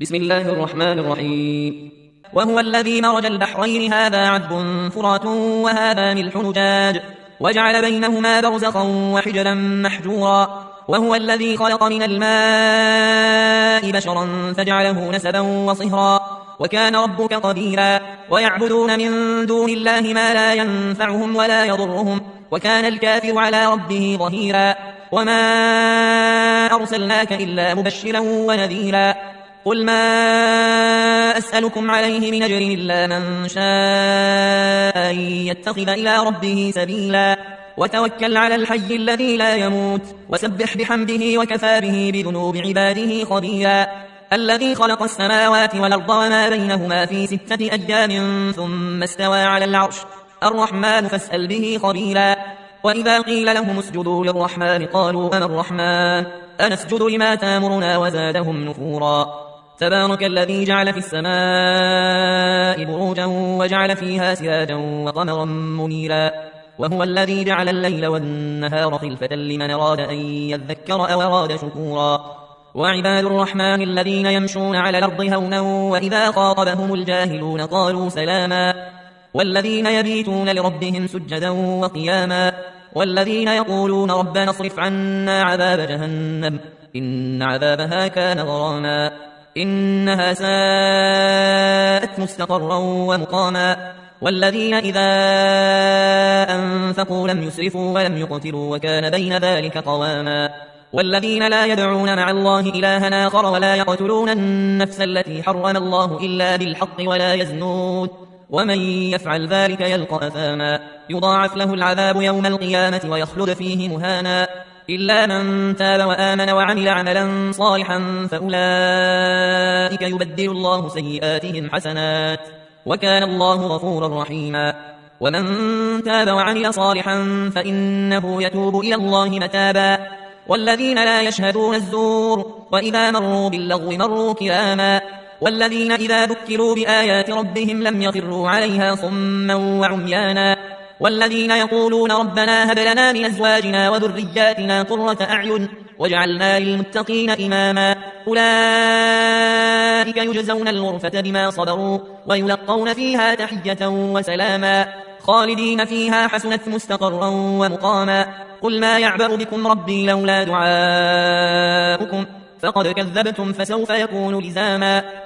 بسم الله الرحمن الرحيم. وهو الذي مرج البحرين هذا عذب فرات وهذا ملح نجاج وجعل بينهما برزخا وحجرا محجورا. وهو الذي خلق من الماء بشرا فجعله نسبا وصهرا وكان ربك قديرا. ويعبدون من دون الله ما لا ينفعهم ولا يضرهم وكان الكافر على ربه ظهيرا. وما أرسلناك إلا مبشرا ونذيرا. قل ما أسألكم عليه من أجر إلا من شاء أن يتخذ إلى ربه سبيلا. وتوكل على الحي الذي لا يموت وسبح بحمده وكفى به بذنوب عباده خبيرا. الذي خلق السماوات والأرض وما بينهما في 6 أيام ثم استوى على العرش الرحمن فاسأل به خبيرا. وإذا قيل لهم اسجدوا للرحمن قالوا أنا الرحمن أنسجد لما تامرنا وزادهم نفورا. تبارك الذي جعل في السماء بروجا وجعل فيها سراجا وقمرا منيرا. وهو الذي جعل الليل والنهار خلفة لمن أراد أن يذكر أو أراد شكورا. وعباد الرحمن الذين يمشون على الأرض هونا وإذا خاطبهم الجاهلون قالوا سلاما. والذين يبيتون لربهم سجدا وقياما. والذين يقولون ربنا اصرف عنا عذاب جهنم إن عذابها كان غراما إنها ساءت مستقرا ومقاما. والذين إذا أنفقوا لم يسرفوا ولم يقتروا وكان بين ذلك قواما. والذين لا يدعون مع الله إلها آخر ولا يقتلون النفس التي حرم الله إلا بالحق ولا يزنون ومن يفعل ذلك يلقى أثاما يضاعف له العذاب يوم القيامة ويخلد فيه مهانا إلا من تاب وآمن وعمل عملا صالحا فأولئك يبدل الله سيئاتهم حسنات وكان الله غفورا رحيما. ومن تاب وعمل صالحا فإنه يتوب إلى الله متابا. والذين لا يشهدون الزور وإذا مروا باللغو مروا كراما. والذين إذا ذكروا بآيات ربهم لم يخروا عليها صما وعميانا. والذين يقولون ربنا هب لنا من أزواجنا وذرياتنا قرة أعين واجعلنا للمتقين إماما. أولئك يجزون الغرفة بما صبروا ويلقون فيها تحية وسلاما خالدين فيها حسنت مستقرا ومقاما. قل ما يعبأ بكم ربي لولا دعاؤكم فقد كذبتم فسوف يكون لزاما.